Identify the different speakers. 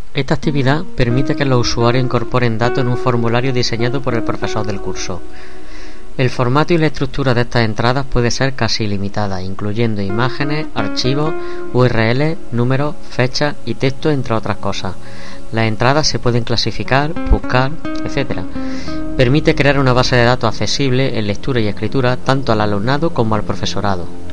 Speaker 1: Esta actividad permite que los usuarios incorporen datos en un formulario diseñado por el profesor del curso. El formato y la estructura de estas entradas puede ser casi ilimitada, incluyendo imágenes, archivos, URL, números, fechas y texto, entre otras cosas. Las entradas se pueden clasificar, buscar, etc. Permite crear una base de datos accesible en lectura y escritura tanto al alumnado como al profesorado.